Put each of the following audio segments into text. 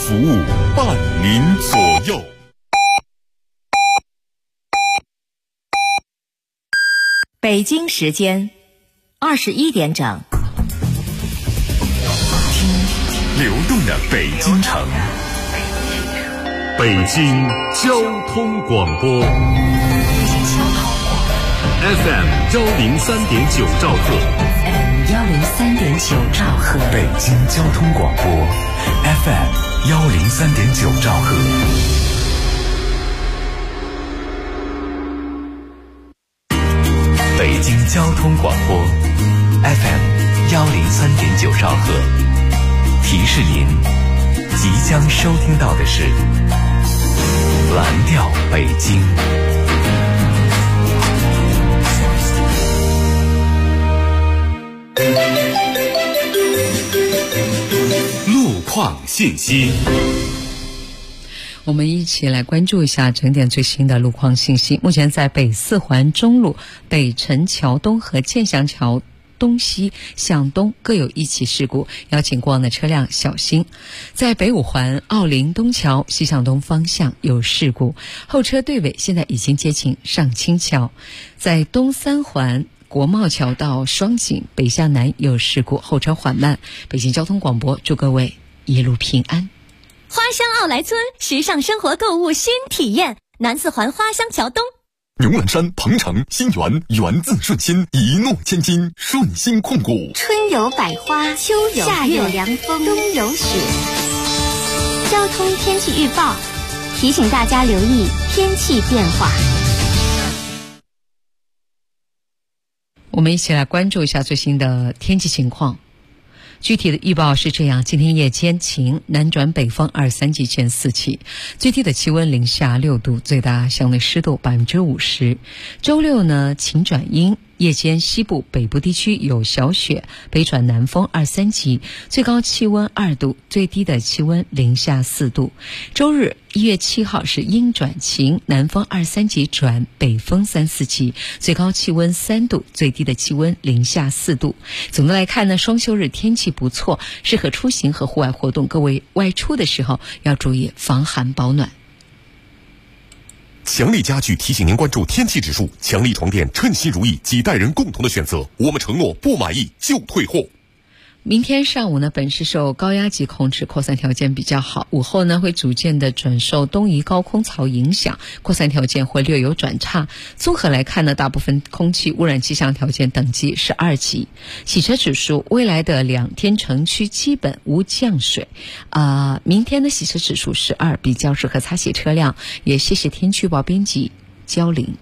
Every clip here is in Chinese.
服务，伴您左右。 北京时间21点整， 听流动的北京城，北京交通广播 FM 103.9兆赫 103.9兆赫， 北京交通广播 FM 103.9兆赫。北京交通广播 FM 103.9兆赫，提示您即将收听到的是蓝调北京。路况信息， 我们一起来关注一下整点最新的路况信息。目前在北四环中路、北辰桥东和建祥桥东西向东各有一起事故，要请过往的车辆小心。在北五环奥林东桥西向东方向有事故，后车队尾现在已经接近上清桥。在东三环国贸桥到双井北向南有事故，后车缓慢。北京交通广播祝各位一路平安。 花乡奥莱村，时尚生活购物新体验，南四环花乡桥东。 牛栏山、鹏城、新源，源自顺心，一诺千金，顺心控股。 春有百花，秋有夏有凉风，冬有雪。交通天气预报提醒大家留意天气变化。 我们一起来关注一下最新的天气情况。具体的预报是这样：今天夜间晴，南转北风2、3级圈4起，最低的气温零下6度，最大相对湿度50%。周六呢，晴转阴，夜间西部、北部地区有小雪，北转南风2、3级，最高气温2度，最低的气温零下4度。周日1月7号是阴转晴，南风2、3级转北风3、4级，最高气温3度，最低的气温零下4度。总的来看呢，双休日天气不错，适合出行和户外活动，各位外出的时候要注意防寒保暖。 强力家具提醒您关注天气指数，强力床垫称心如意，几代人共同的选择，我们承诺不满意就退货。 明天上午呢，本市受高压级控制，扩散条件比较好。午后呢，会逐渐的转受东移高空槽影响，扩散条件会略有转差。综合来看呢，大部分空气污染气象条件等级是2级。洗车指数，未来的2天城区基本无降水。明天的洗车指数是2，比较适合擦洗车辆。也谢谢天气预报编辑焦玲。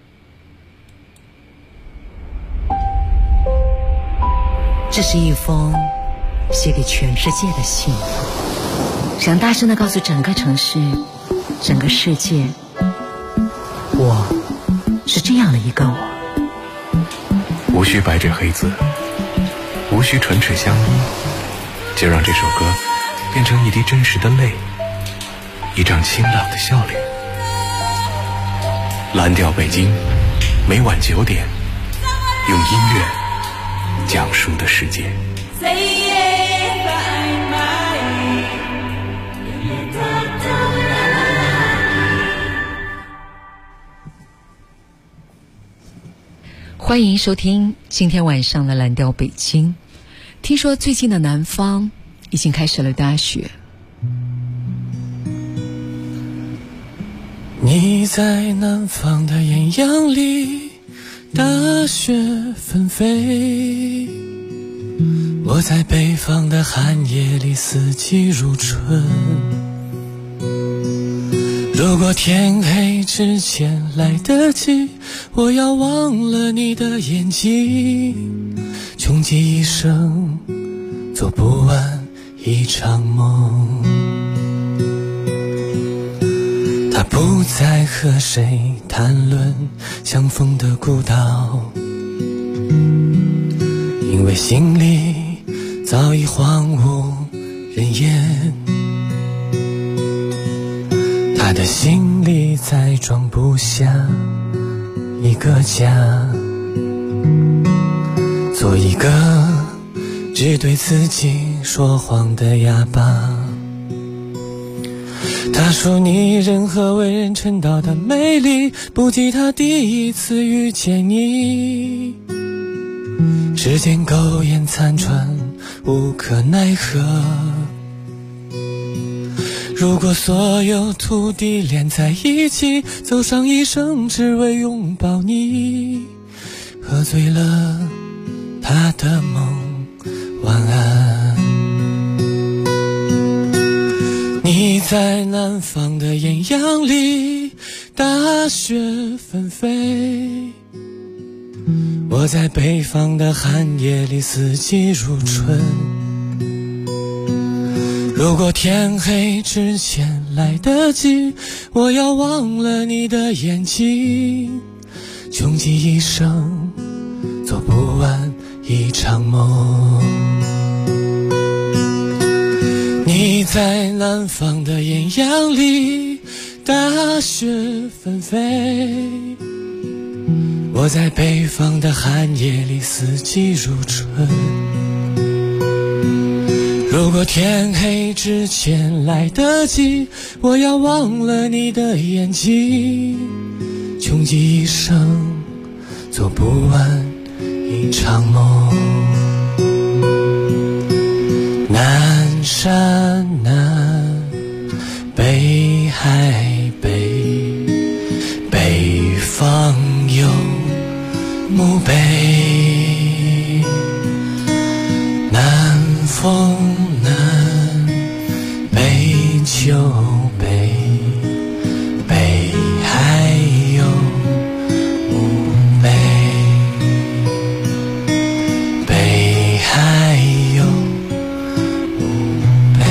这是一封写给全世界的信，想大声地告诉整个城市、整个世界，我是这样的一个我。 无需白纸黑字，无需唇齿相依，就让这首歌变成一滴真实的泪，一张清朗的笑脸。蓝调北京，每晚9点，用音乐讲述的世界。 欢迎收听今天晚上的蓝调北京。听说最近的南方已经开始了大雪。 你在南方的艳阳里，大雪纷飞，我在北方的寒夜里，四季如春。如果天黑之前来得及，我要忘了你的眼睛，穷极一生做不完一场梦。他不再和谁谈论相逢的孤岛，因为心里早已荒无人烟。他的心里再装不下一个家，做一个只对自己说谎的哑巴。 他说你人和为人称道的美丽，不及他第一次遇见你。指尖苟延残喘，无可奈何。如果所有土地连在一起，走上一生只为拥抱你，喝醉了他的梦，晚安。你在南方的艳阳里，大雪纷飞，我在北方的寒夜里，四季如春。如果天黑之前来得及，我要忘了你的眼睛，穷极一生做不完一场梦。你在南方的艳阳里，大雪纷飞，我在北方的寒夜里，四季如春。如果天黑之前来得及，我要忘了你的眼睛，穷极一生做不完一场梦。南山南，北海北，北方有墓碑。南风南，北秋北，北海有墓碑，北海有墓碑。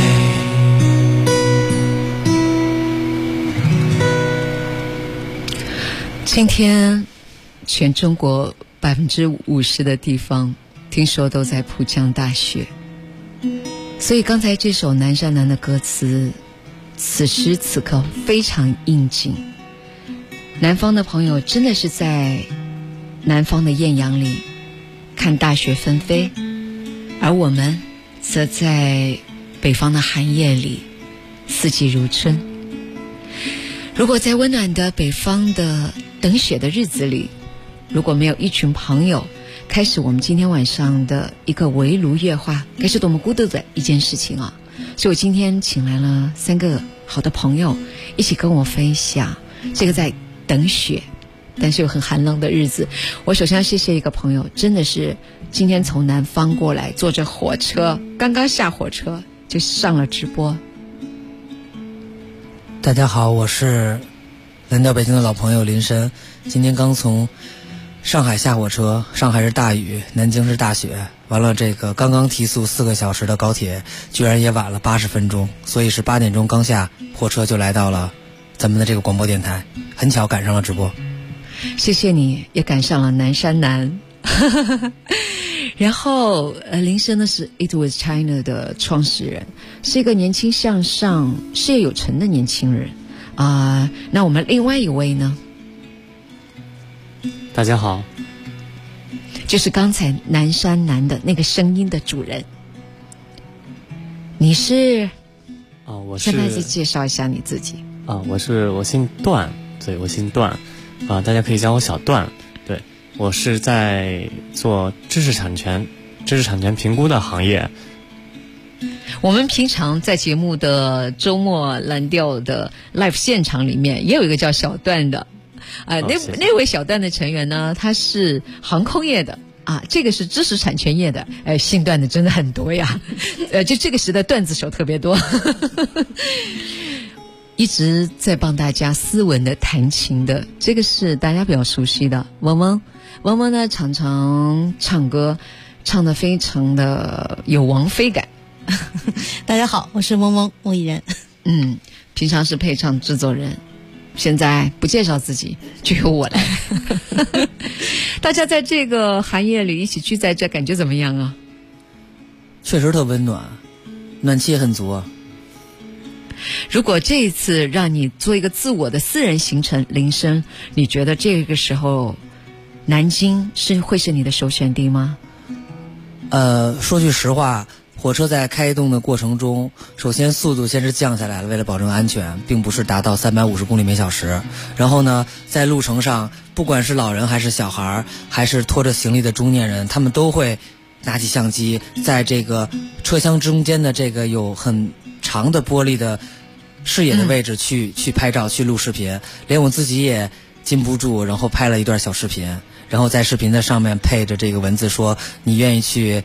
今天全中国50%的地方听说都在普降大雪，所以刚才这首南山南的歌词此时此刻非常应景。南方的朋友真的是在南方的艳阳里看大雪纷飞，而我们则在北方的寒夜里四季如春。如果在温暖的北方的等雪的日子里，如果没有一群朋友开始我们今天晚上的一个围炉夜话，该是多么孤独的一件事情啊！所以我今天请来了3个好的朋友，一起跟我分享这个在等雪但是又很寒冷的日子。我首先要谢谢一个朋友，真的是今天从南方过来，坐着火车，刚刚下火车就上了直播。 大家好，我是来到北京的老朋友林深，今天刚从上海下火车，上海是大雨，南京是大雪，完了这个刚刚提速4个小时的高铁居然也晚了80分钟，所以是8点钟刚下火车就来到了咱们的这个广播电台，很巧赶上了直播。 谢谢你也赶上了南山南然后林深呢是 It Was China 的创始人，是一个年轻向上事业有成的年轻人那我们另外一位呢， 大家好， 就是刚才南山南的那个声音的主人。你是我是现在再介绍一下你自己我姓段，对，我姓段大家可以叫我小段。对，我是在做知识产权评估的行业。 我们平常在节目的周末蓝调的 live 现场里面也有一个叫小段的那位小段的成员呢，他是航空业的这个是知识产权业的，姓段的真的很多呀就这个时代段子手特别多一直在帮大家斯文的弹琴的，这个是大家比较熟悉的嗡嗡。嗡嗡呢常常唱歌唱得非常的有王菲感大家好，我是嗡嗡木艺人。 平常是配唱制作人，现在不介绍自己就由我来大家在这个寒夜里一起聚在这，感觉怎么样啊？ 确实特温暖，暖气也很足如果这一次让你做一个自我的私人行程，林深，你觉得这个时候南京会是你的首选地吗？ 说句实话， 火车在开动的过程中，首先速度先是降下来了，为了保证安全，并不是达到350公里每小时。然后呢，在路程上，不管是老人还是小孩，还是拖着行李的中年人，他们都会拿起相机，在这个车厢中间的这个有很长的玻璃的视野的位置去拍照、去录视频。连我自己也禁不住，然后拍了一段小视频，然后在视频的上面配着这个文字说：“你愿意去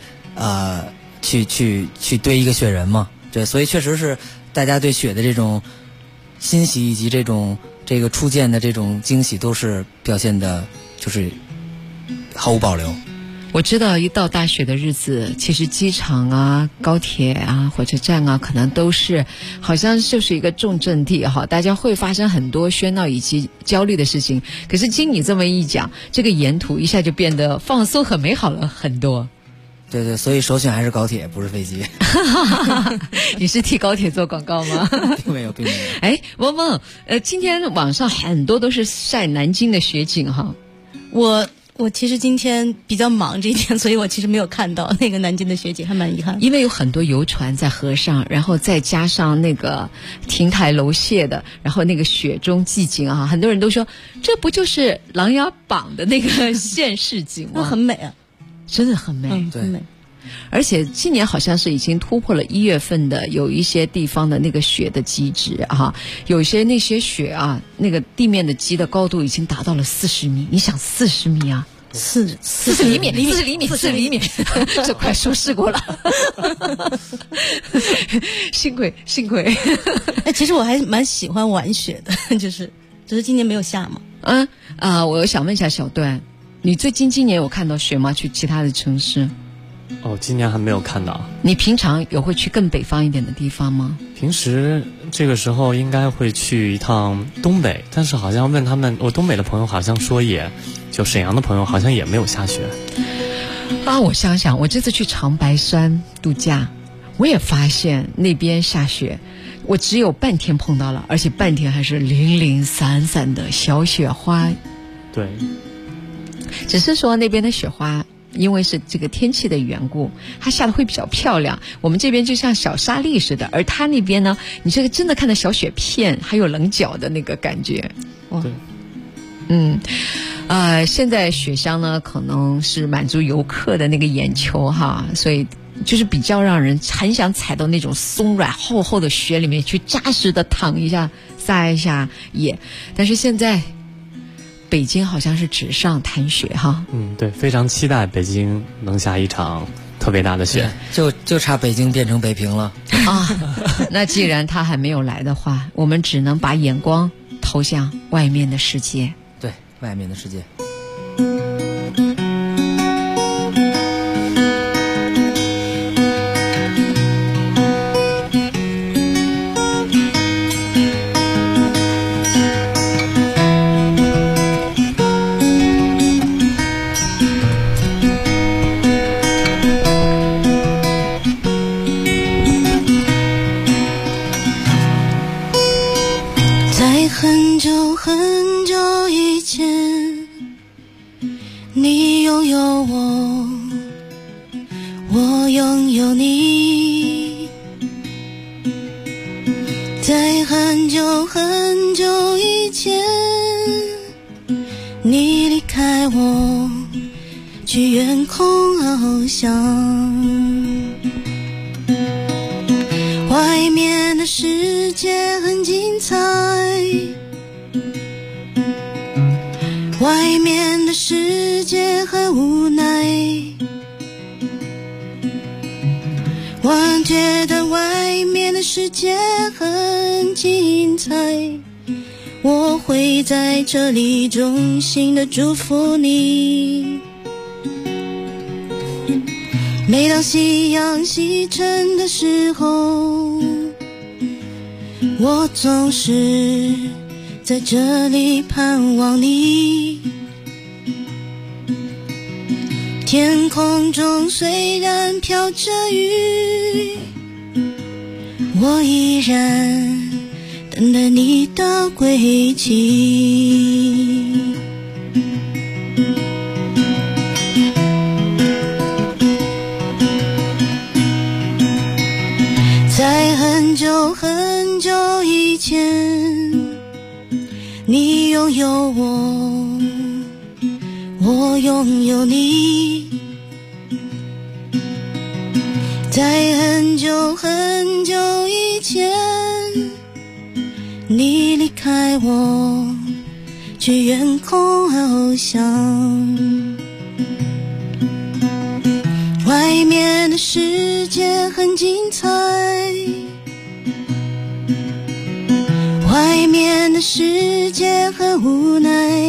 堆一个雪人吗？”对，所以确实是大家对雪的这种欣喜以及这个初见的这种惊喜，都是表现的就是毫无保留。 我知道一到大雪的日子，其实机场啊、高铁啊、火车站啊，可能都是好像就是一个重阵地哈，大家会发生很多喧闹以及焦虑的事情。可是经你这么一讲，这个沿途一下就变得放松和美好了很多。 对对，所以首选还是高铁，不是飞机。 你是替高铁做广告吗？ 并没有，并没有。 哎，萌萌，今天网上很多都是晒南京的雪景哈。 我其实今天比较忙这一天，所以我其实没有看到那个南京的雪景，还蛮遗憾。 因为有很多游船在河上，然后再加上那个亭台楼榭的，然后那个雪中寂景啊，很多人都说这不就是《琅琊榜》的那个现世景吗？ 那很美啊， 真的很美， 很美。 而且今年好像是已经突破了1月份的有一些地方的那个雪的极值啊，有些那些雪啊，那个地面的积的高度已经达到了40米。你想40米啊？40厘米，这快舒适过了。幸亏。 哎，其实我还蛮喜欢玩雪的，只是今年没有下嘛。 我想问一下小段，你今年有看到雪吗？去其他的城市？ 今年还没有看到。 你平常有会去更北方一点的地方吗？ 平时这个时候应该会去一趟东北，但是好像问他们，我东北的朋友好像说就沈阳的朋友好像也没有下雪。 我想想，我这次去长白山度假，我也发现那边下雪，我只有半天碰到了，而且半天还是零零散散的小雪花。 对， 只是说那边的雪花因为是这个天气的缘故，它下的会比较漂亮。我们这边就像小沙粒似的，而它那边呢，你这个真的看到小雪片，还有棱角的那个感觉。 对， 现在雪乡呢，可能是满足游客的那个眼球哈，所以就是比较让人很想踩到那种松软厚厚的雪里面去，扎实的躺一下、撒一下野。但是现在北京好像是纸上谈雪哈。 对，非常期待北京能下一场特别大的雪， 就差北京变成北平了啊！那既然他还没有来的话，我们只能把眼光投向外面的世界。 对，外面的世界。 很久很久以前，你拥有我，我拥有你。在很久很久以前，你离开我，去远空翱翔。外面的世界很精彩，外面的世界很无奈，我觉得外面的世界很精彩，我会在这里衷心的祝福你。每当夕阳西沉的时候，我总是在这里盼望你。天空中虽然飘着雨，我依然等待你的归期。 以前，你拥有我，我拥有你。在很久很久以前，你离开我，去远空翱翔。外面的世界很精彩，外面的世界很无奈。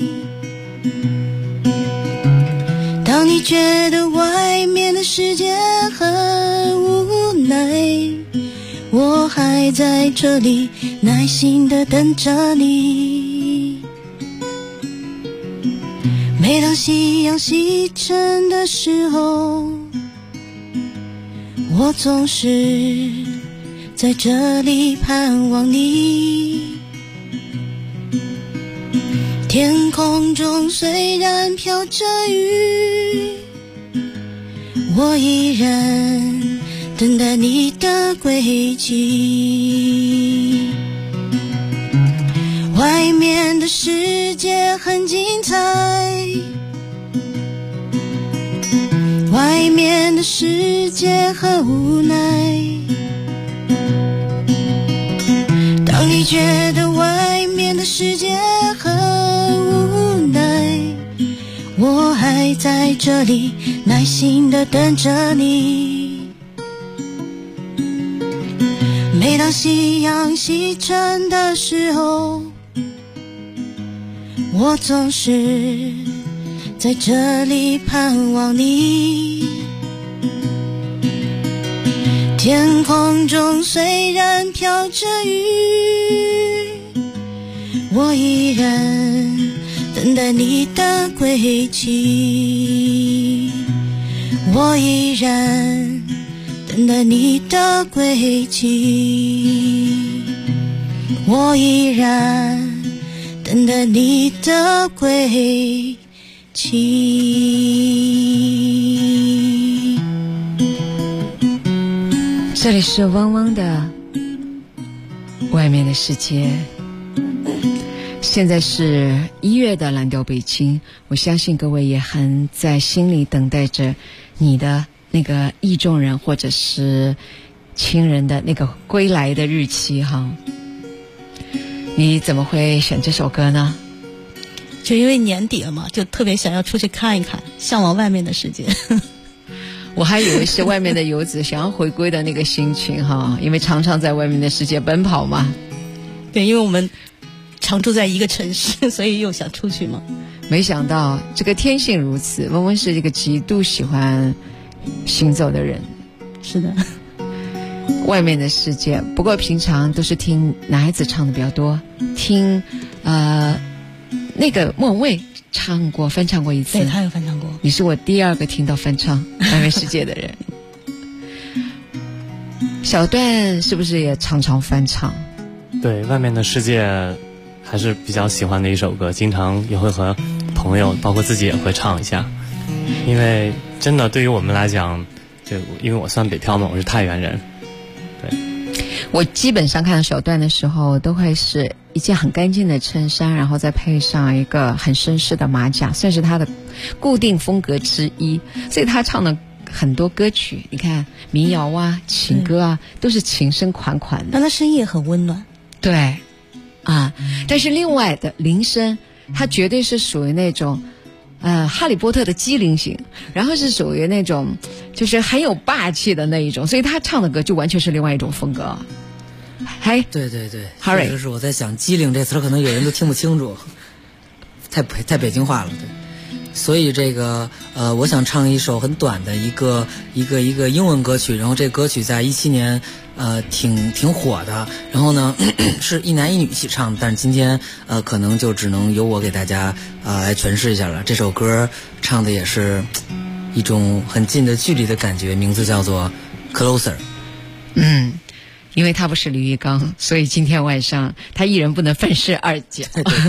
当你觉得外面的世界很无奈，我还在这里耐心地等着你。每当夕阳西沉的时候，我总是在这里盼望你。天空中虽然飘着雨，我依然等待你的归期。外面的世界很精彩，外面的世界很无奈。当你觉得外面的世界很无奈，我还在这里耐心地等着你。每当夕阳西沉的时候，我总是在这里盼望你。天空中虽然飘着雨，我依然等待你的归期。我依然等待你的归期。我依然等待你的归期。 这里是汪汪的外面的世界。现在是1月的蓝调北京，我相信各位也很在心里等待着你的那个意中人或者是亲人的那个归来的日期哈。你怎么会选这首歌呢？ 就因为年底了嘛，就特别想要出去看一看，向往外面的世界。 我还以为是外面的游子想要回归的那个心情哈，因为常常在外面的世界奔跑嘛。 对，因为我们常住在一个城市，所以又想出去嘛。 没想到这个天性如此，温温是一个极度喜欢行走的人。 是的， 外面的世界，不过平常都是听男孩子唱的比较多，听那个莫文蔚翻唱过一次。 对，他有翻唱过。 你是我第2个听到翻唱外面世界的人。小段是不是也常常翻唱？ 对，外面的世界还是比较喜欢的一首歌，经常也会和朋友包括自己也会唱一下。因为真的对于我们来讲，就因为我算北漂嘛，我是太原人。对， 我基本上看到小段的时候都会是一件很干净的衬衫，然后再配上一个很绅士的马甲，算是他的固定风格之一。所以他唱的很多歌曲，你看民谣啊、情歌啊，都是情深款款的。 但他声音也很温暖。 对，啊，但是另外的林声，他绝对是属于那种哈利波特的机灵型，然后是属于那种就是很有霸气的那一种，所以他唱的歌就完全是另外一种风格。 对对对， Harry， 就是我在想机灵这词可能有人都听不清楚，太北京话了。对，所以这个我想唱一首很短的一个英文歌曲，然后这个歌曲在17年挺火的，然后呢是一男一女一起唱的，但是今天可能就只能由我给大家来诠释一下了。这首歌唱的也是一种很近的距离的感觉，名字叫做 Closer。 因为他不是李玉刚，所以今天晚上他一人不能分饰2角。 对对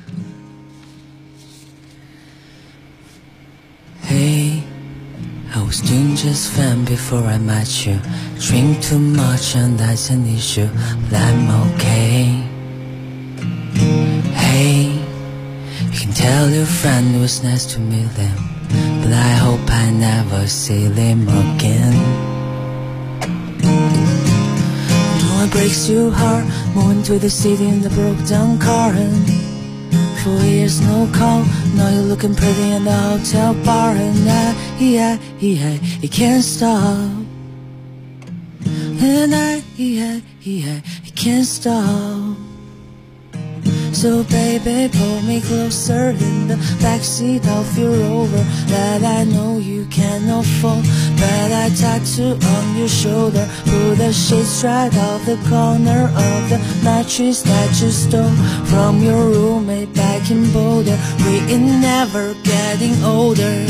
对。Hey, I was was doing just fine before I met you. Drink too much and that's an issue, but I'm okay. Hey, you can tell your friend it was nice to meet them, but I hope I never see them again. No, it breaks your heart, moving to the city in the broke down car, and 4 years no call, now you're looking pretty in the hotel bar, and I can't stop, and I can't stop. So baby, pull me closer in the backseat of your Rover that I know you cannot fall, but I tattoo on your shoulder, pull the shades right off the corner of the mattress that you stole from your roommate back in Boulder. We ain't never getting older.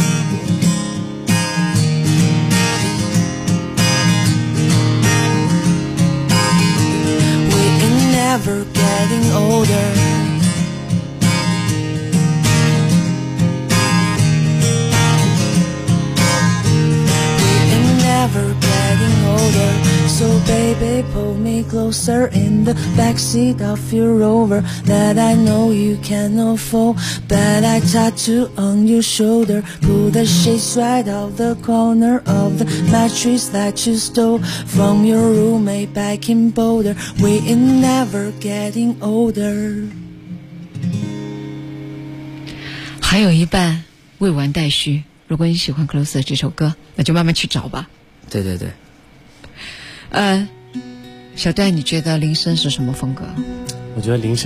We ain't never getting older. Never getting older. So baby, pull me closer in the backseat of your Rover that I know you cannot fall, but I tattoo on your shoulder, pull the shades right off the corner of the mattress that you stole from your roommate back in Boulder. We ain't never getting older. 还有一半未完待续。如果你喜欢 Closer 这首歌，那就慢慢去找吧。 对对对。 小段，你觉得林深是什么风格？ 我觉得林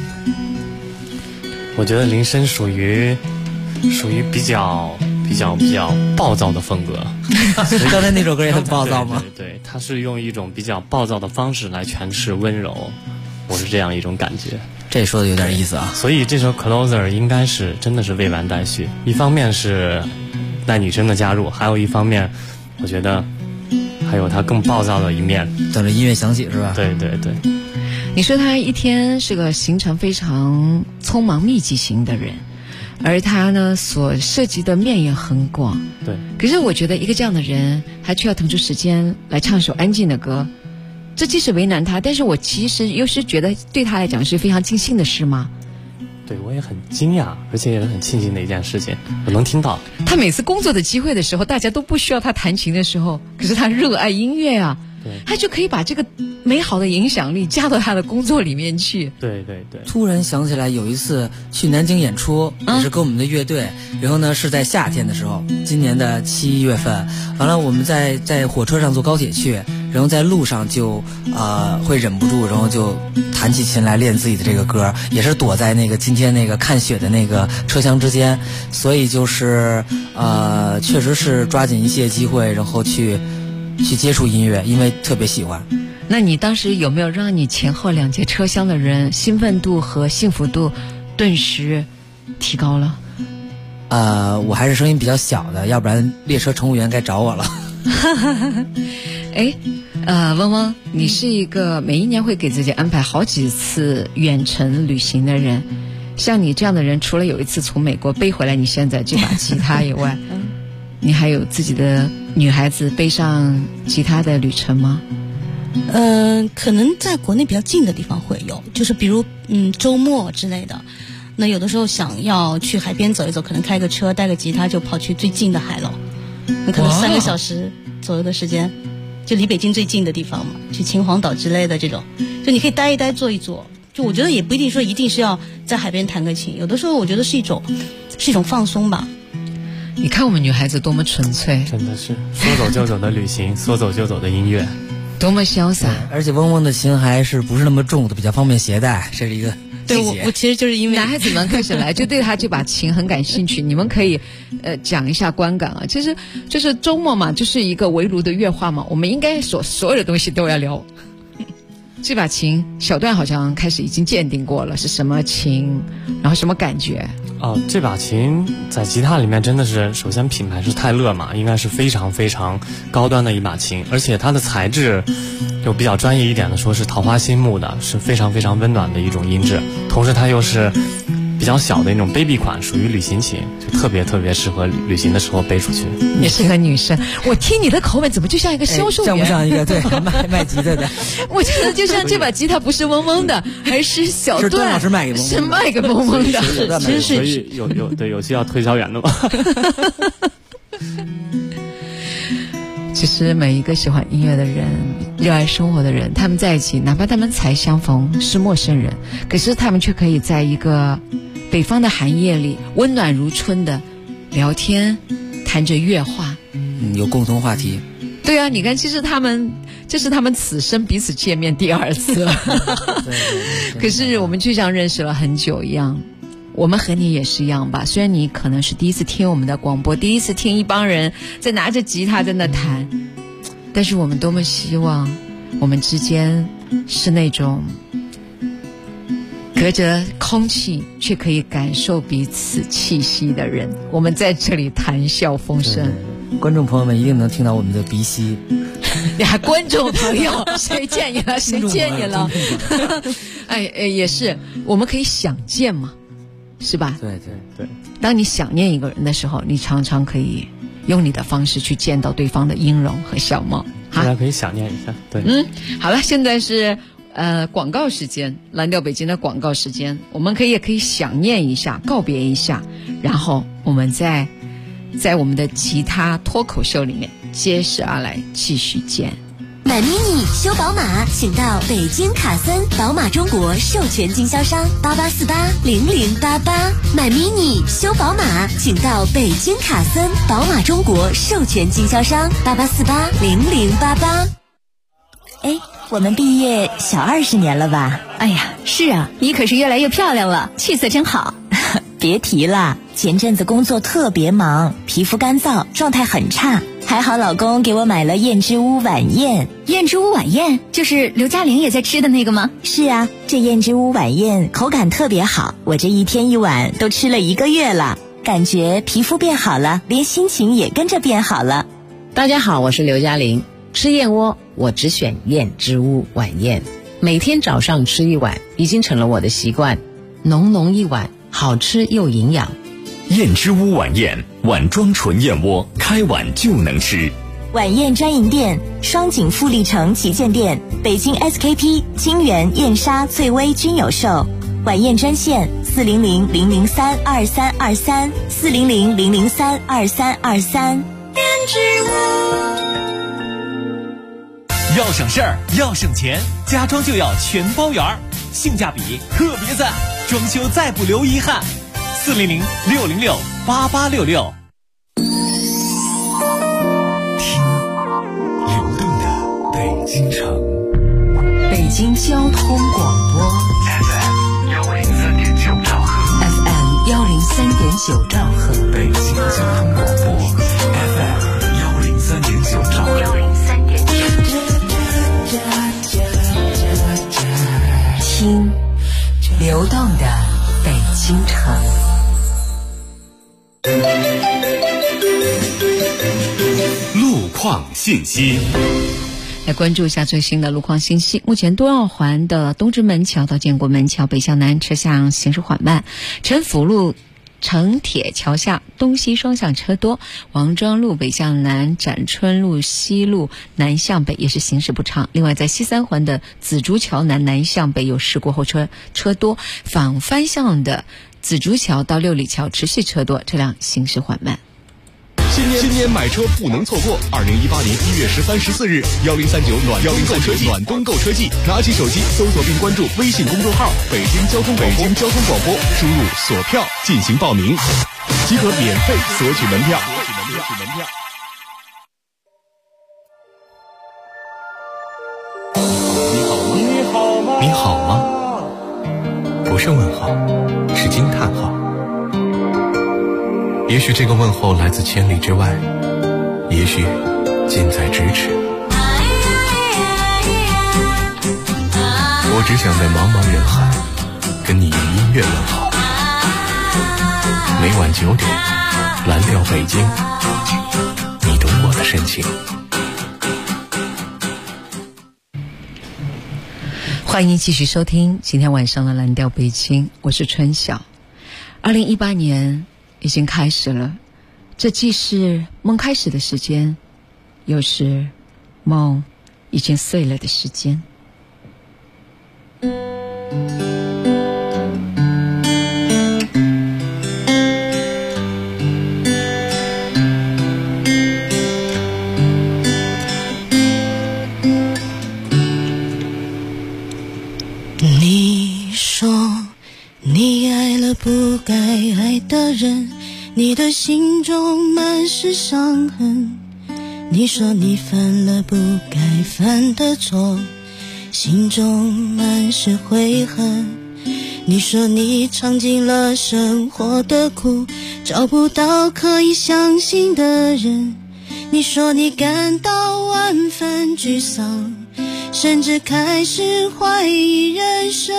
深属于比较暴躁的风格。 刚才那首歌也很暴躁吗？ 对，他是用一种比较暴躁的方式来诠释温柔，我是这样一种感觉。 这说的有点意思啊。 所以这首 Closer 应该是真的是未完待续，一方面是带女生的加入，还有一方面我觉得还有他更暴躁的一面， 等着音乐响起是吧？ 对对对。 你说他一天是个行程非常匆忙密集型的人，而他呢所涉及的面也很广。 对。 可是我觉得一个这样的人还需要腾出时间来唱首安静的歌，这既是为难他，但是我其实又是觉得对他来讲是非常尽兴的事吗？ 对，我也很惊讶，而且也是很庆幸的一件事情，我能听到。 他每次工作的机会的时候，大家都不需要他弹琴的时候，可是他热爱音乐啊，他就可以把这个美好的影响力加到他的工作里面去。 对对对。 突然想起来，有一次去南京演出，也是跟我们的乐队，然后呢是在夏天的时候，今年的7月份，完了我们在火车上坐高铁去。然后在路上就会忍不住，然后就弹起琴来练自己的这个歌，也是躲在那个今天那个看雪的那个车厢之间，所以就是确实是抓紧一切机会，然后去接触音乐，因为特别喜欢。 那你当时有没有让你前后2节车厢的人兴奋度和幸福度顿时提高了？ 我还是声音比较小的，要不然列车乘务员该找我了。 哎，汪汪，你是一个每一年会给自己安排好几次远程旅行的人，像你这样的人，除了有一次从美国背回来你现在这把吉他以外，你还有自己的女孩子背上吉他的旅程吗？ 可能在国内比较近的地方会有，就是比如周末之类的。那有的时候想要去海边走一走，可能开个车带个吉他就跑去最近的海了，那可能3个小时左右的时间，就离北京最近的地方嘛，去秦皇岛之类的这种，就你可以待一待坐一坐。就我觉得也不一定说一定是要在海边弹个琴，有的时候我觉得是一种放松吧。 你看我们女孩子多么纯粹， 真的是说走就走的旅行，说走就走的音乐， 多么潇洒。 而且嗡嗡的琴还是不是那么重的，比较方便携带，这是一个。 对，我其实就是因为男孩子们开始来就对他这把琴很感兴趣。你们可以讲一下观感啊。其实就是周末嘛，就是一个围炉的月话嘛，我们应该所有的东西都要聊。这把琴小段好像开始已经鉴定过了是什么琴，然后什么感觉。 这把琴在吉他里面真的是，首先品牌是泰勒嘛，应该是非常非常高端的一把琴，而且它的材质就比较专业一点的说是桃花心木的，是非常非常温暖的一种音质，同时它又是比比较小的那种 baby 款，属于旅行型，就特别适合旅行的时候背出去。 也适合女生。我听你的口吻怎么就像一个销售员？ 像不像一个对卖吉他的？ 我觉得就像这把吉他不是嗡嗡的，而是小段， 是段老师卖给嗡嗡的， 是卖给嗡嗡的，真是。 所以有需要推销员的吗？ 其实每一个喜欢音乐的人，热爱生活的人，他们在一起，哪怕他们才相逢是陌生人，可是他们却可以在一个北方的寒夜里温暖如春的聊天，谈着乐话， 有共同话题。 对啊，你看，其实这是他们此生彼此见面第2次了。可是我们就像认识了很久一样。我们和你也是一样吧，虽然你可能是第一次听我们的广播，第一次听一帮人在拿着吉他在那弹，但是我们多么希望我们之间是那种隔着空气却可以感受彼此气息的人。我们在这里谈笑风生， 观众朋友们一定能听到我们的鼻息。 呀，观众朋友，谁见你了？谁见你了？哎，也是，我们可以想见嘛。是吧？ 对。 当你想念一个人的时候，你常常可以用你的方式去见到对方的音容和笑貌。 大家可以想念一下。对， 好了，现在是广告时间，蓝调北京的广告时间，我们也可以想念一下，告别一下，然后我们在我们的吉他脱口秀里面接势而来，继续见。 买 mini 修宝马，请到北京卡森宝马中国授权经销商88480088。买 mini 修宝马，请到北京卡森宝马中国授权经销商88480088。 哎，我们毕业小20年了吧？ 哎呀，是啊，你可是越来越漂亮了，气色真好。 别提了，前阵子工作特别忙，皮肤干燥，状态很差。还好老公给我买了燕之屋晚宴。 燕之屋晚宴就是刘嘉玲也在吃的那个吗？ 是啊，这燕之屋晚宴口感特别好，我这一天一碗都吃了1个月了，感觉皮肤变好了，连心情也跟着变好了。 大家好，我是刘嘉玲。吃燕窝我只选燕之屋晚宴，每天早上吃1碗已经成了我的习惯，浓浓一碗，好吃又营养。 燕之屋晚宴，碗装纯燕窝，开碗就能吃。 晚宴专营店：双井富力城旗舰店、北京 SKP、金源、燕莎、翠微均有售。晚宴专线：400-003-2323，400-003-2323。燕之屋。 要省事儿，要省钱，家装就要全包圆儿，性价比特别赞，装修再不留遗憾。400-606-8866。 听流动的北京城， 北京交通广播 FM 103.9兆赫 ，FM 103.9兆赫， 北京交通广播 FM 103.9兆赫。 听流动的北京城。 路况信息， 来关注一下最新的路况信息。目前东二环的东直门桥到建国门桥北向南车向行驶缓慢，陈府路城铁桥下东西双向车多，王庄路北向南、展春路西路南向北也是行驶不畅。另外在西三环的紫竹桥南向北有事故后车多，反方向的紫竹桥到六里桥持续车多，车辆行驶缓慢。 新年买车不能错过！2018年1月13、14日，1039暖冬购车季，拿起手机搜索并关注微信公众号“北京交通广播”，输入锁票进行报名，即可免费索取门票。 你好吗？不是问号，是惊叹号。也许这个问候来自千里之外，也许近在咫尺。我只想在茫茫人海跟你用音乐问好。每晚9点，蓝调北京，你懂我的深情。 欢迎继续收听今天晚上的蓝调北京，我是春晓。 2018年已经开始了，这既是梦开始的时间，又是梦已经碎了的时间。 你说你爱了不该爱的人，你的心中满是伤痕。你说你犯了不该犯的错，心中满是悔恨。你说你尝尽了生活的苦，找不到可以相信的人。你说你感到万分沮丧，甚至开始怀疑人生。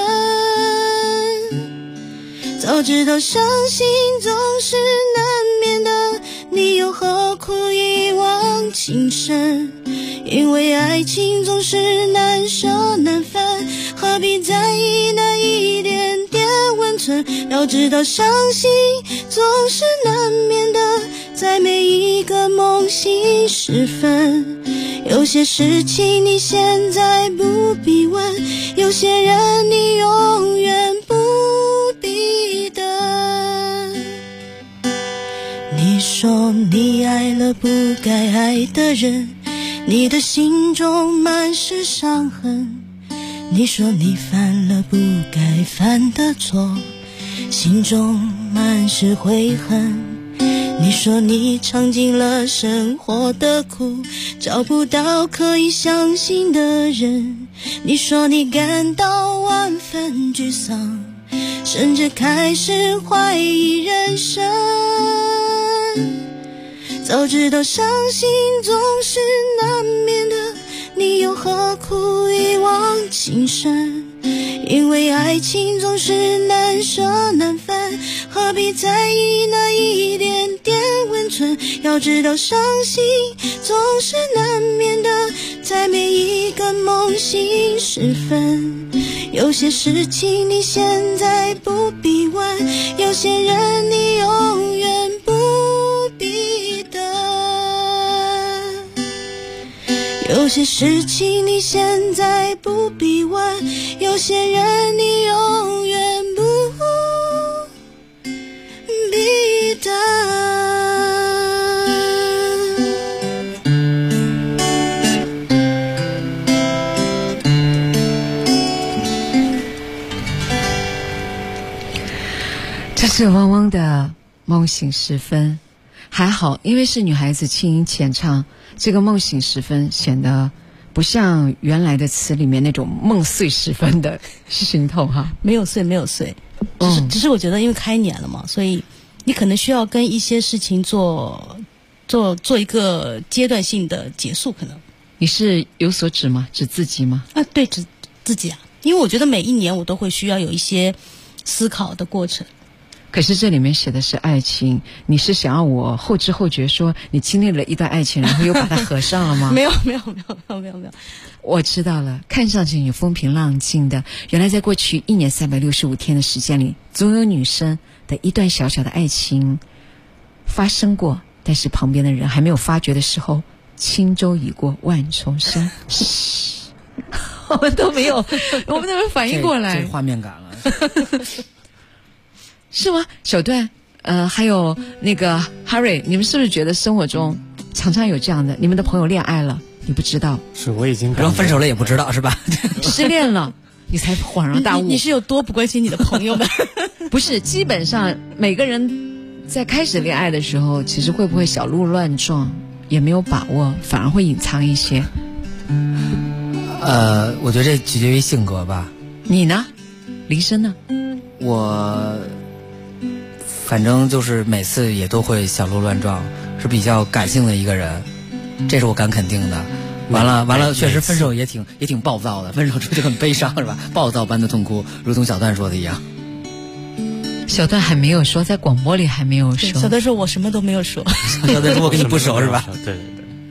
早知道伤心总是难免的，你又何苦一往情深？因为爱情总是难舍难分，何必在意那一点点温存？要知道伤心总是难免的，在每一个梦醒时分。有些事情你现在不必问，有些人你永远不必等。你说你爱了不该爱的人，你的心中满是伤痕。你说你犯了不该犯的错，心中满是悔恨。你说你尝尽了生活的苦，找不到可以相信的人。你说你感到万分沮丧，甚至开始怀疑人生。早知道伤心总是难免的，你又何苦一往情深？因为爱情总是难舍难分，何必在意那一点点温存？要知道伤心总是难免的，在每一个梦醒时分。有些事情你现在不必问，有些人你永远不必等。有些事情你现在不必问，有些人你永远不必等。 这是汪汪的梦醒时分，还好，因为是女孩子轻音浅唱，这个梦醒时分显得不像原来的词里面那种梦碎时分的熏透哈。 没有碎，只是我觉得因为开年了嘛，所以你可能需要跟一些事情做一个阶段性的结束。可能你是有所指吗？指自己吗？ 啊，对，指自己啊，因为我觉得每一年我都会需要有一些思考的过程。 可是这里面写的是爱情，你是想要我后知后觉说你经历了一段爱情，然后又把它合上了吗？ 没有。 我知道了，看上去你风平浪静的，原来在过去1年365天的时间里，总有女生的一段小小的爱情发生过，但是旁边的人还没有发觉的时候，轻舟已过万重山。我们都没有反应过来， 这画面感了。 是吗？小段，还有那个 Harry， 你们是不是觉得生活中常常有这样的？你们的朋友恋爱了，你不知道？ 是，我已经然后分手了也不知道，是吧？ 失恋了，你才恍然大悟。 你是有多不关心你的朋友们？ 不是，基本上每个人在开始恋爱的时候，其实会不会小鹿乱撞，也没有把握，反而会隐藏一些。 我觉得这取决于性格吧。 你呢？林深呢？ 我反正就是每次也都会小鹿乱撞，是比较感性的一个人，这是我敢肯定的。完了，确实分手也挺暴躁的，分手之后就很悲伤，是吧？暴躁般的痛哭，如同小段说的一样。 小段还没有说，在广播里还没有说。 小段说我什么都没有说。 小段说我跟你不熟，是吧？ 对。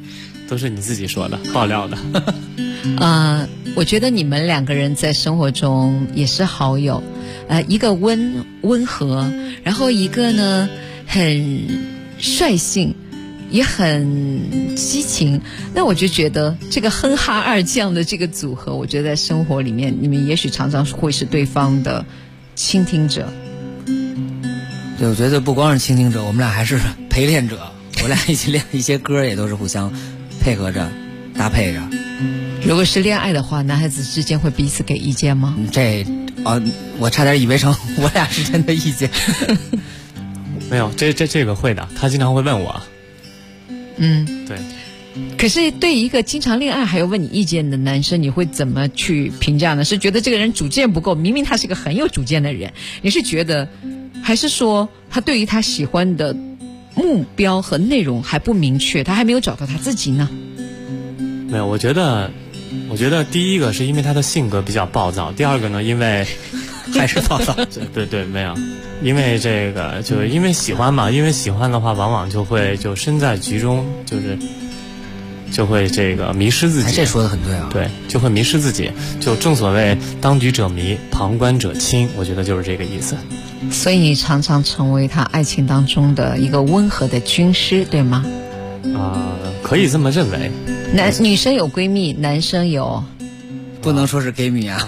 都是你自己说的，爆料的。 我觉得你们两个人在生活中也是好友，一个温和，然后一个呢很率性，也很激情。那我就觉得这个哼哈二将的这个组合，我觉得在生活里面，你们也许常常会是对方的倾听者。 对，我觉得不光是倾听者，我们俩还是陪练者。我俩一起练一些歌，也都是互相配合着、搭配着。 如果是恋爱的话，男孩子之间会彼此给意见吗？ 我差点以为成我俩之间的意见。 没有，这个会的，他经常会问我。对。 可是对一个经常恋爱还要问你意见的男生，你会怎么去评价呢？是觉得这个人主见不够，明明他是个很有主见的人，你是觉得，还是说他对于他喜欢的目标和内容还不明确，他还没有找到他自己呢？ 没有，我觉得第一个是因为他的性格比较暴躁，第二个呢，因为还是暴躁。 对，没有，因为这个就是因为喜欢嘛，因为喜欢的话，往往就会就身在局中，就会这个迷失自己。 这说的很对啊。 对，就会迷失自己，就正所谓当局者迷，旁观者清，我觉得就是这个意思。 所以你常常成为他爱情当中的一个温和的军师，对吗？ 可以这么认为。 女生有闺蜜，男生有， 不能说是闺蜜啊，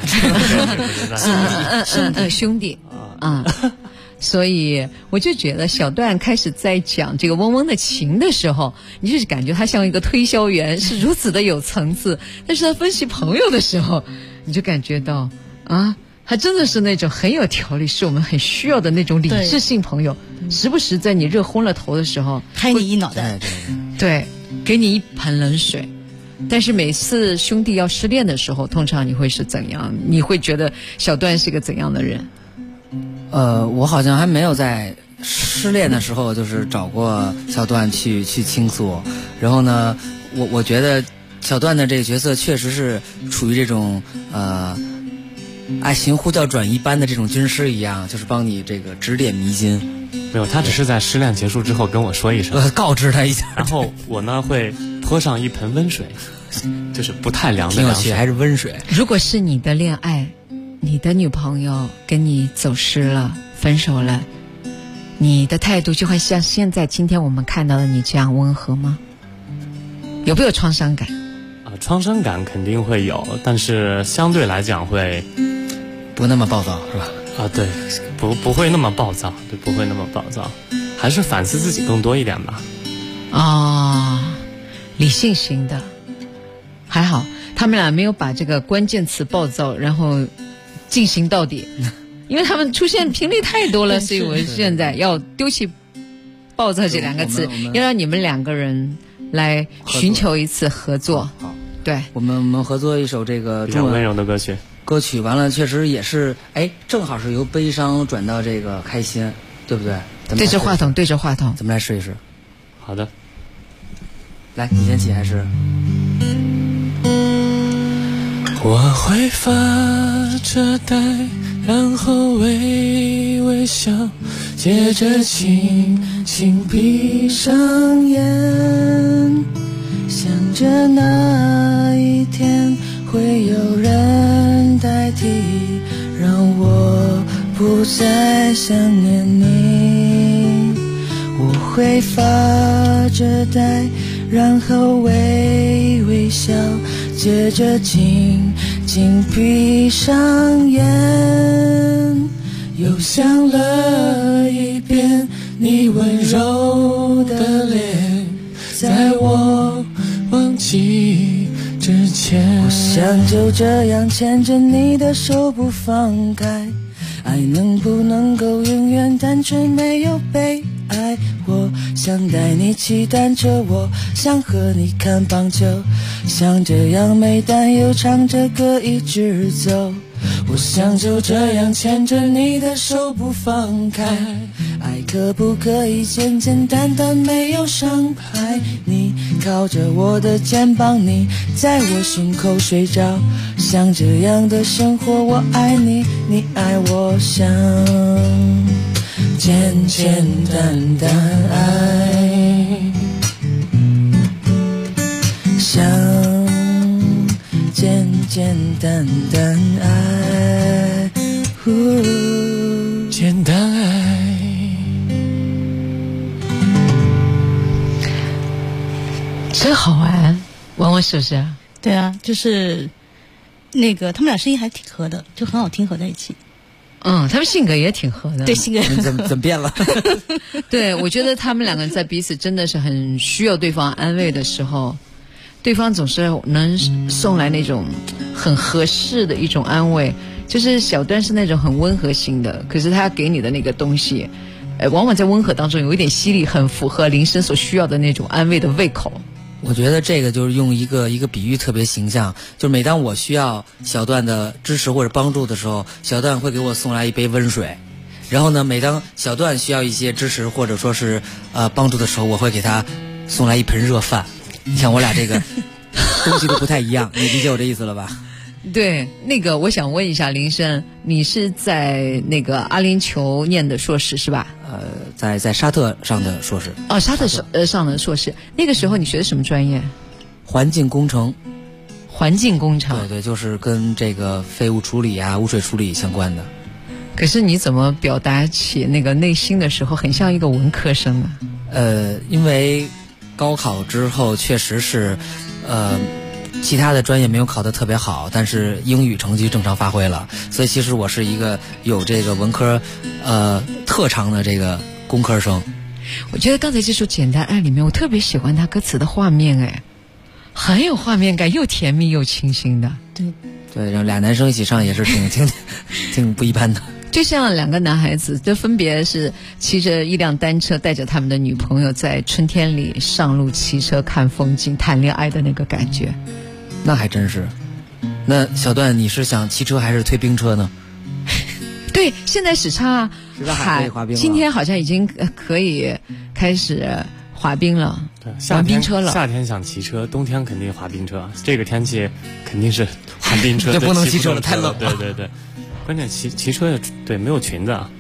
兄弟所以我就觉得小段开始在讲这个嗡嗡的情的时候，你就是感觉他像一个推销员，是如此的有层次。但是他分析朋友的时候，你就感觉到他真的是那种很有条理，是我们很需要的那种理智性朋友，时不时在你热昏了头的时候拍你一脑袋， 对，给你一盆冷水。但是每次兄弟要失恋的时候，通常你会是怎样？你会觉得小段是个怎样的人？ 我好像还没有在失恋的时候就是找过小段去倾诉。然后呢，我觉得小段的这个角色确实是处于这种爱情呼叫转移般的这种军师一样，就是帮你这个指点迷津。 没有，他只是在失恋结束之后跟我说一声， 告知他一下， 然后我呢会泼上一盆温水，就是不太凉的凉水， 还是温水。 如果是你的恋爱，你的女朋友跟你走失了，分手了，你的态度就会像现在今天我们看到的你这样温和吗？有没有创伤感？ 创伤感肯定会有，但是相对来讲会不那么暴躁，是吧？ 对，不会那么暴躁，对，不会那么暴躁，还是反思自己更多一点吧。 理性型的，还好他们俩没有把这个关键词暴躁然后进行到底，因为他们出现频率太多了，所以我现在要丢弃暴躁这两个词，要让你们两个人来寻求一次合作。 好， 对， 我们合作一首这个比较温柔的歌曲， 完了确实也是，正好是由悲伤转到这个开心，对不对？ 对着话筒， 咱们来试一试。 好的， 来，你先起还是？ 我会发着呆，然后微微笑，接着轻轻闭上眼，想着那一天会有人代替，让我不再想念你。我会发着呆，然后微微笑，接着轻轻闭上眼，又想了一遍你温柔的脸，在我忘记之前。我想就这样牵着你的手不放开，爱能不能够永远单纯没有悲爱？我想带你骑单车，我想和你看棒球，像这样没担忧唱着歌一直走。我想就这样牵着你的手不放开，爱可不可以简简单单没有伤害？你靠着我的肩膀，你在我心口睡着，像这样的生活我爱你，你爱我，像简简单单爱。 简单单爱， 简单爱。 真好玩，玩玩是不是？ 对啊，就是那个他们俩声音还挺合的，就很好听，合在一起。 他们性格也挺合的。 对，性格怎么变了？ 对，我觉得他们两个在彼此真的是很需要对方安慰的时候，对方总是能送来那种很合适的一种安慰。就是小段是那种很温和型的，可是他给你的那个东西，往往在温和当中有一点犀利，很符合林深所需要的那种安慰的胃口。 我觉得这个就是用一个比喻特别形象，就是每当我需要小段的支持或者帮助的时候，小段会给我送来一杯温水，然后呢，每当小段需要一些支持或者说是帮助的时候，我会给他送来一盆热饭。你看我俩这个东西都不太一样，你理解我这意思了吧？ 对，那个我想问一下林深，你是在那个阿联酋念的硕士是吧？ 在沙特上的硕士。 哦，沙特上的硕士。那个时候你学的什么专业？ 环境工程。 环境工程。 对对，就是跟这个废物处理啊、污水处理相关的。 可是你怎么表达起那个内心的时候，很像一个文科生啊？ 因为高考之后确实是其他的专业没有考得特别好，但是英语成绩正常发挥了，所以其实我是一个有这个文科特长的这个工科生。 我觉得刚才这首《简单爱》里面，我特别喜欢它歌词的画面，很有画面感，又甜蜜又清新的。 对，让俩男生一起唱也是挺不一般的。 就像两个男孩子，就分别是骑着一辆单车，带着他们的女朋友在春天里上路骑车看风景、谈恋爱的那个感觉。 那还真是。那小段，你是想骑车还是推冰车呢？ 对，现在什刹海今天好像已经可以开始滑冰了，滑冰车了。 夏天想骑车，冬天肯定滑冰车。这个天气肯定是滑冰车， 就不能骑车了，太冷了。 对对对，关键骑车也对，没有裙子啊。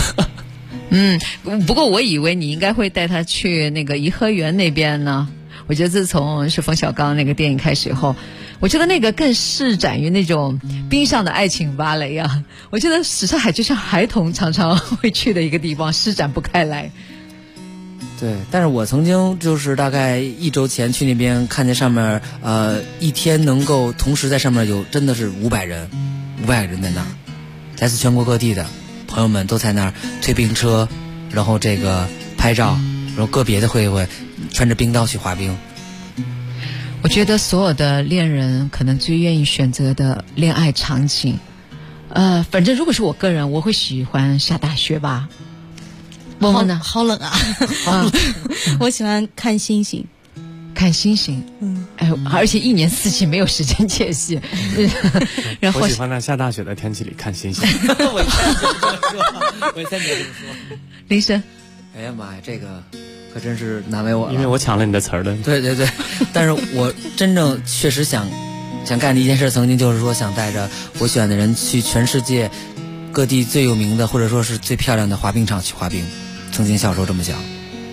不过我以为你应该会带他去那个颐和园那边呢。我觉得自从是冯小刚那个电影开始以后，我觉得那个更施展于那种冰上的爱情芭蕾啊。我觉得什刹海就像孩童常常会去的一个地方，施展不开来。 对，但是我曾经就是大概1周前去那边，看见上面一天能够同时在上面有真的是500人在那儿，来自全国各地的朋友们都在那儿推冰车，然后这个拍照，然后个别的会穿着冰刀去滑冰。 我觉得所有的恋人可能最愿意选择的恋爱场景，反正如果是我个人，我会喜欢下大雪吧。嗡嗡呢？ 好冷啊！我喜欢看星星。 看星星，而且一年四季没有时间间隙。然后我喜欢在下大雪的天气里看星星。 我3年这么说。 林深， 哎呀妈呀，这个可真是难为我了， 因为我抢了你的词儿了。 对对对，但是我真正确实想干的一件事，曾经就是说想带着我喜欢的人去全世界各地最有名的或者说是最漂亮的滑冰场去滑冰。曾经小时候这么想。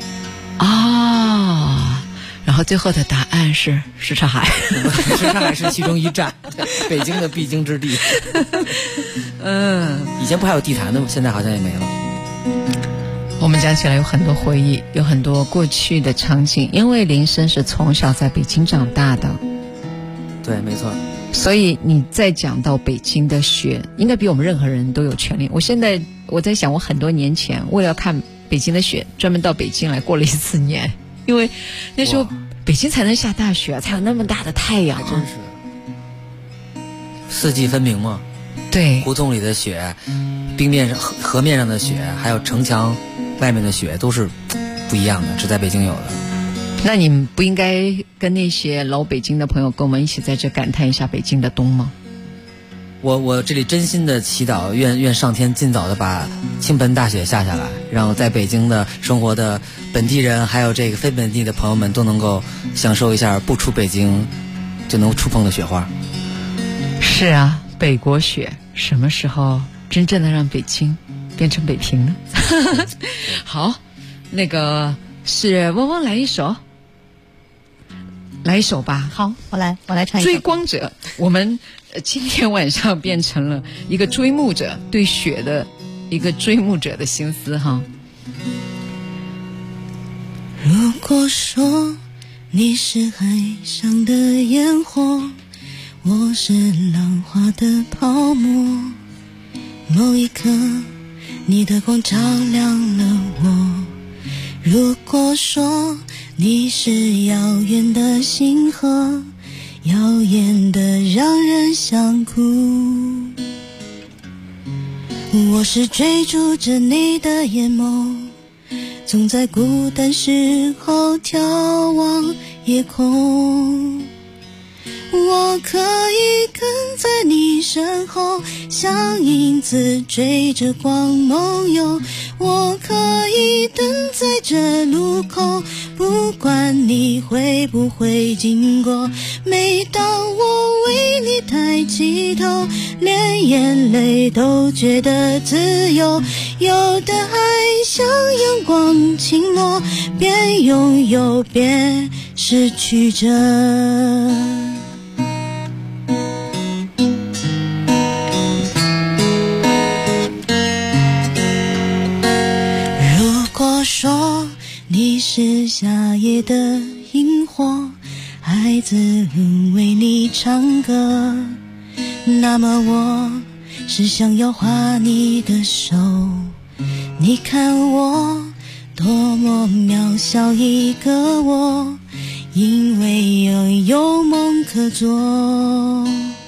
然后最后的答案是什刹海。 什刹海是其中一站，北京的必经之地。以前不还有地坛的吗？现在好像也没了。 我们讲起来有很多回忆，有很多过去的场景，因为林深是从小在北京长大的。 对，没错。 所以你再讲到北京的雪，应该比我们任何人都有权利。我在想，我很多年前为了看北京的雪，专门到北京来过了1次年，因为那时候北京才能下大雪，才有那么大的太阳。 还真是四季分明嘛。 对， 胡同里的雪，冰面上、河面上的雪，还有城墙外面的雪，都是不一样的，只在北京有的。 那你们不应该跟那些老北京的朋友跟我们一起在这感叹一下北京的冬吗？ 我这里真心的祈祷，愿上天尽早的把倾盆大雪下下来，让在北京的生活的本地人，还有这个非本地的朋友们都能够享受一下不出北京就能触碰的雪花。 是啊，北国雪什么时候真正的让北京变成北平呢？好，那个是嗡嗡来一首吧。 好，我来唱一首追光者。我们今天晚上变成了一个追慕者对雪的一个追慕者的心思哈。 如果说你是海上的烟火，我是浪花的泡沫，某一刻你的光照亮了我。如果说你是遥远的星河，耀眼的让人想哭，我是追逐着你的眼眸，总在孤单时候眺望夜空。我可以跟在你身后，像影子追着光梦游。我可以等在这路口，不管你会不会经过。每当我为你抬起头，连眼泪都觉得自由。有的爱像阳光倾落，边拥有边失去着。说你是夏夜的萤火，孩子为你唱歌，那么我是想要画你的手。你看我多么渺小一个我，因为拥有梦可做。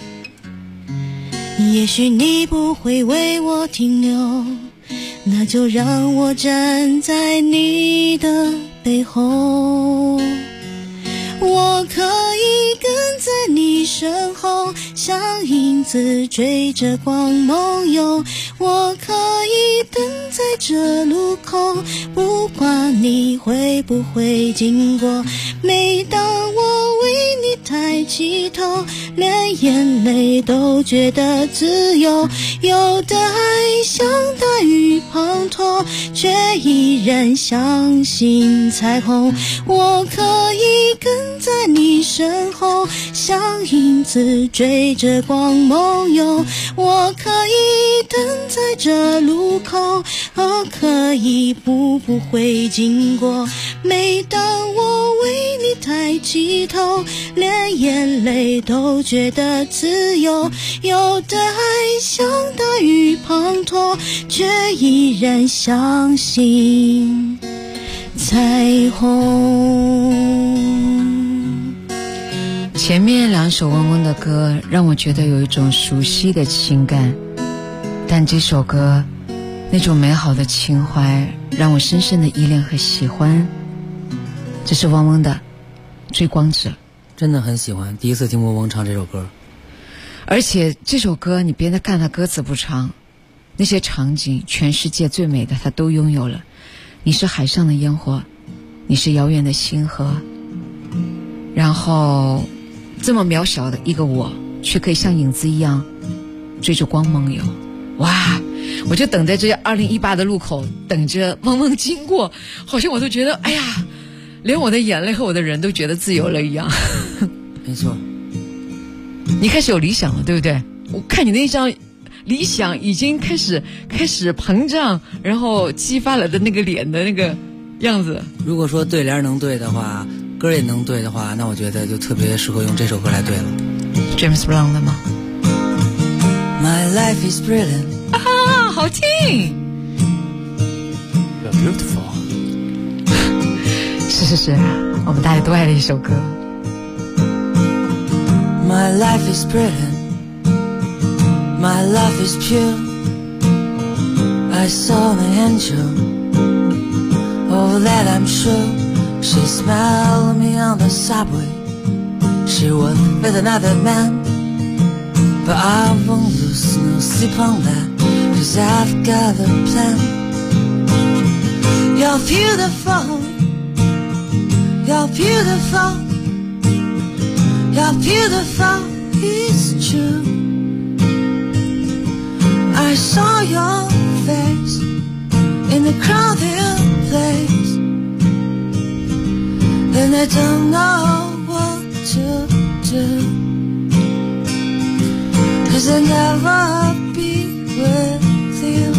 也许你不会为我停留，那就让我站在你的背后。我可以跟在你身后，像影子追着光梦游。我可以等在这路口，不管你会不会经过。每当我为你抬起头，连眼泪都觉得自由。有的爱像大雨滂沱，却依然相信彩虹。我可以跟在你身后，像影子追着光梦游。我可以等在这路口，可以不会经过。每当我为你抬起头，连眼泪都觉得自由。有的爱像大雨滂沱，却依然相信彩虹。 前面两首嗡嗡的歌让我觉得有一种熟悉的情感，但这首歌那种美好的情怀让我深深的依恋和喜欢。这是嗡嗡的追光者， 真的很喜欢，第一次听嗡嗡唱这首歌。 而且这首歌你别看它歌词不长，那些场景全世界最美的它都拥有了。你是海上的烟火，你是遥远的星河，然后这么渺小的一个我，却可以像影子一样追着光梦游。哇，我就等在这2018的路口，等着嗡嗡经过，好像我都觉得哎呀，连我的眼泪和我的人都觉得自由了一样。 没错， 你开始有理想了，对不对？我看你那张理想已经开始膨胀，然后激发了的那个脸的那个样子。 如果说对联能对的话，歌也能对的话，那我觉得就特别适合用这首歌来对了。 James Brown 的吗？ My life is brilliant 啊，好听。 You're beautiful 是，我们大家都爱的一首歌。 My life is brilliant, my love is pure. I saw an angel, oh that I'm sure. She smiled me on the subway. She was with another man, but I won't lose no sleep on that, 'cause I've got a plan. You're beautiful, you're beautiful, you're beautiful, it's true. I saw your face in a crowded place, and I don't know what to do. 'cause I'll never be with you.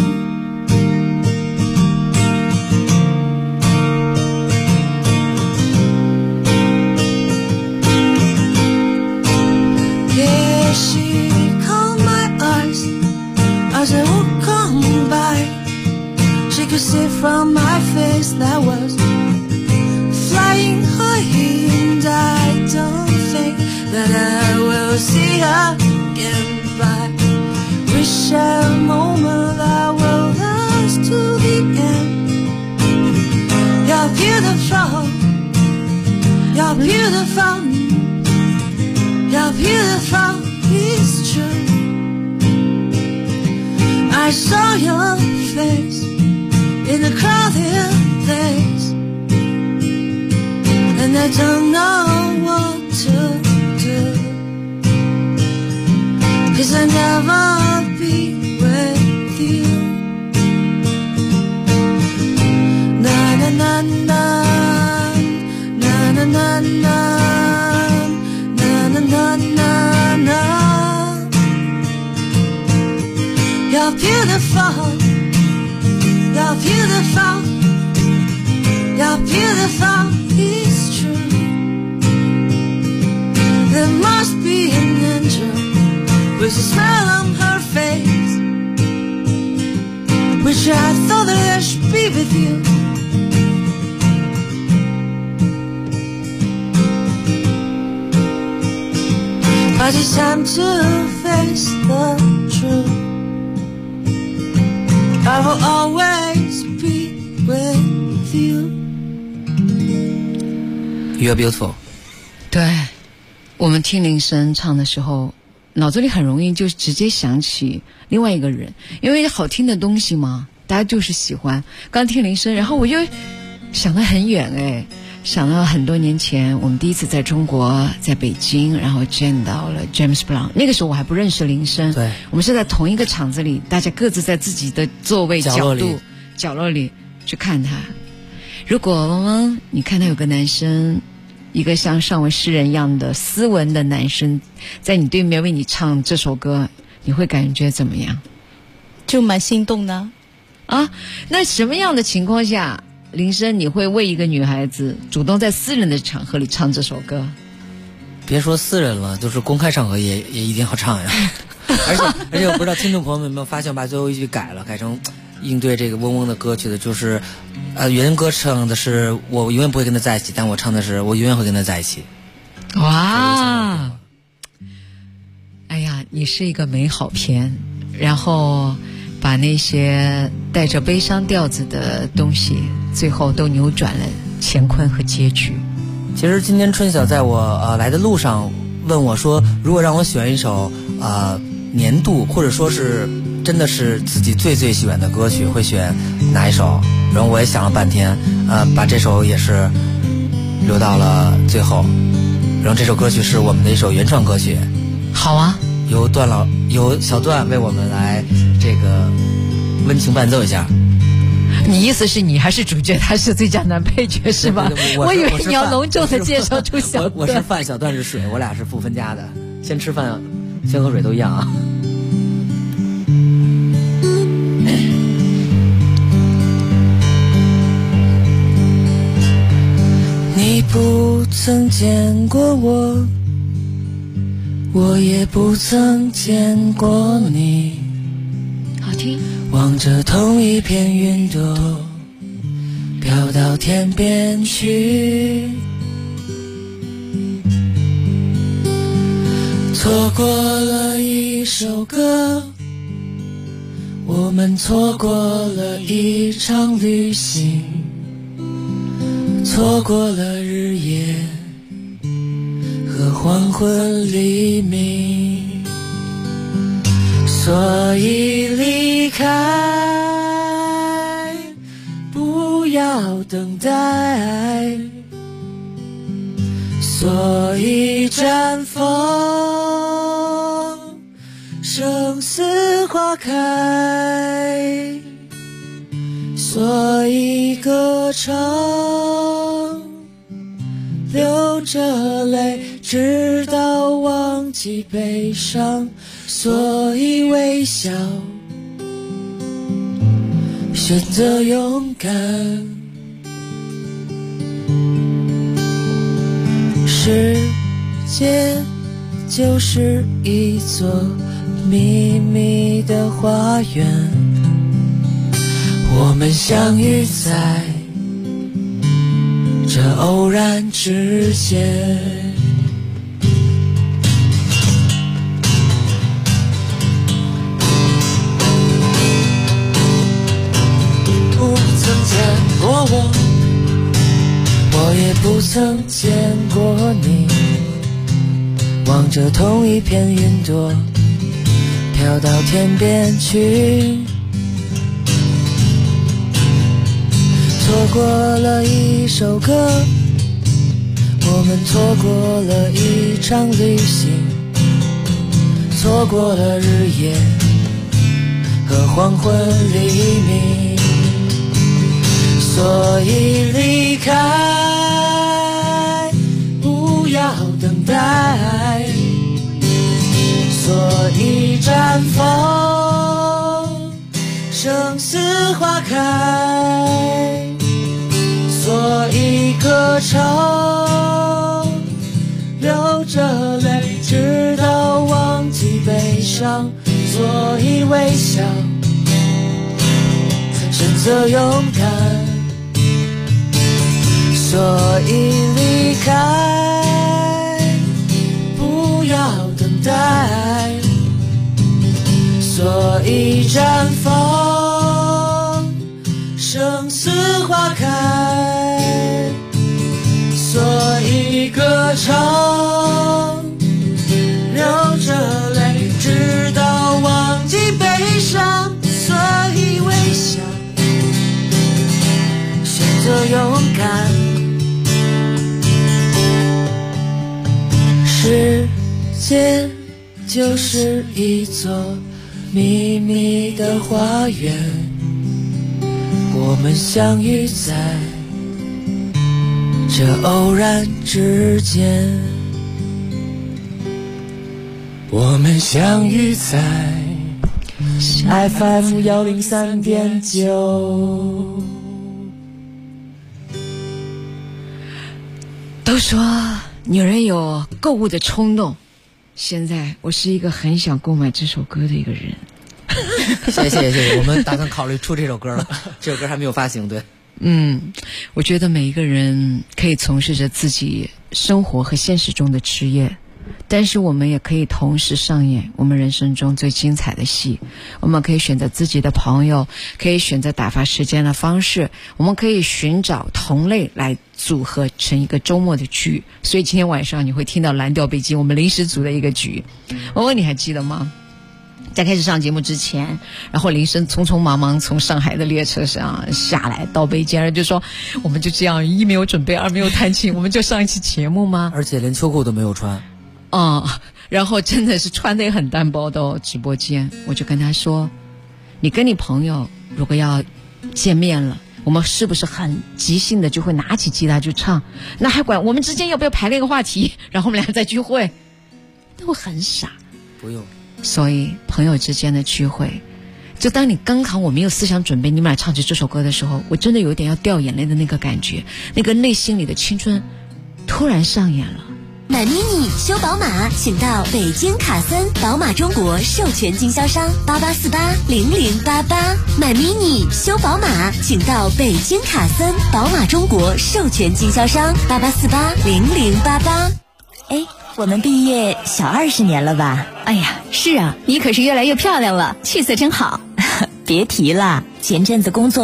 Yeah, she caught my eyes as I walked on by. She could see from my face that was flying high, and I don't think that I will see her again. But we share a moment that will last to the end. You're beautiful, you're beautiful, you're beautiful, it's true. I saw your face in a crowded place, and I don't know what to do, 'cause I'll never be with you. Na na na na, na na na na, na na na na na. You're beautiful, you're beautiful, you're beautiful, it's true. There must be an angel with a smile on her face, which I thought that I should be with you. But it's time to face the truth. I will always be with you. You're beautiful. 对，我们听林声唱的时候，脑子里很容易就直接想起另外一个人，因为好听的东西嘛，大家就是喜欢。刚听林声，然后我就想得很远哎，想到很多年前我们第一次在中国，在北京，然后见到了 James Brown。那个时候我还不认识林声， 对， 我们是在同一个场子里，大家各自在自己的座位角落里去看他。如果你看到有个男生，一个像上位诗人一样的斯文的男生，在你对面为你唱这首歌，你会感觉怎么样？ 就蛮心动的啊。那什么样的情况下，林声你会为一个女孩子主动在私人的场合里唱这首歌？ 别说私人了，就是公开场合也一定要唱呀。而且我不知道听众朋友们有没有发现，把最后一句改了，改成应对这个嗡嗡的歌曲的，就是原歌唱的是我永远不会跟他在一起，但我唱的是我永远会跟他在一起。 哇，哎呀，你是一个美好片，然后把那些带着悲伤调子的东西最后都扭转了乾坤和结局。 其实今天春晓在我来的路上问我说，如果让我选一首年度或者说是真的是自己最最喜欢的歌曲，会选哪一首？然后我也想了半天，把这首也是留到了最后。然后这首歌曲是我们的一首原创歌曲。 好啊， 由小段为我们来这个温情伴奏一下。 你意思是你还是主角，他是最佳男配角是吧？我以为你要隆重的介绍出小段。 我是饭，小段是水，我俩是不分家的。先吃饭，先喝水都一样啊。 你不曾见过我，我也不曾见过你。 好听。 望着同一片云朵飘到天边去，错过了一首歌，我们错过了一场旅行，错过了日夜和黄昏黎明，所以离开，不要等待，所以绽放，生死花开，所以歌唱，流着泪，直到忘记悲伤， 所以微笑，选择勇敢。世界就是一座秘密的花园，我们相遇在这偶然之间。不曾见过我也不曾见过你，望着同一片云朵飘到天边去，错过了一首歌，我们错过了一场旅行，错过了日夜和黄昏黎明，所以离开，不要等待，所以绽放，生死花开，所以歌唱，流着泪直到忘记悲伤，所以微笑，选择勇敢，所以离开，不要等待，所以绽放，生死花开，所以歌唱，流着泪直到忘记悲伤，所以微笑，选择勇敢。世界就是一座秘密的花园，我们相遇在这偶然之间，我们相遇在 FM103.9。 都说女人有购物的冲动，现在我是一个很想购买这首歌的一个人。 谢谢，我们打算考虑出这首歌了，这首歌还没有发行，对。 我觉得每一个人可以从事着自己生活和现实中的职业，但是我们也可以同时上演我们人生中最精彩的戏。我们可以选择自己的朋友，可以选择打发时间的方式，我们可以寻找同类来组合成一个周末的局。所以今天晚上你会听到蓝调北京我们临时组的一个局。我问你还记得吗？在开始上节目之前，然后林生匆匆忙忙从上海的列车上下来到北京，人就说我们就这样一没有准备，二没有弹琴，我们就上一期节目吗？ 而且连秋裤都没有穿。 然后真的是穿得也很单薄到直播间，我就跟他说，你跟你朋友如果要见面了，我们是不是很即兴的就会拿起吉他就唱？那还管我们之间要不要排练一个话题，然后我们俩再聚会？那会很傻。 不用。 所以朋友之间的聚会，就当你刚好我没有思想准备，你们俩唱起这首歌的时候，我真的有点要掉眼泪的那个感觉，那个内心里的青春突然上演了。 买 mini 修宝马，请到北京卡森宝马中国授权经销商88480088。买 mini 修宝马，请到北京卡森宝马中国授权经销商88480088。 哎，我们毕业小20年了吧？ 哎呀，是啊，你可是越来越漂亮了，气色真好。 别提了，前阵子工作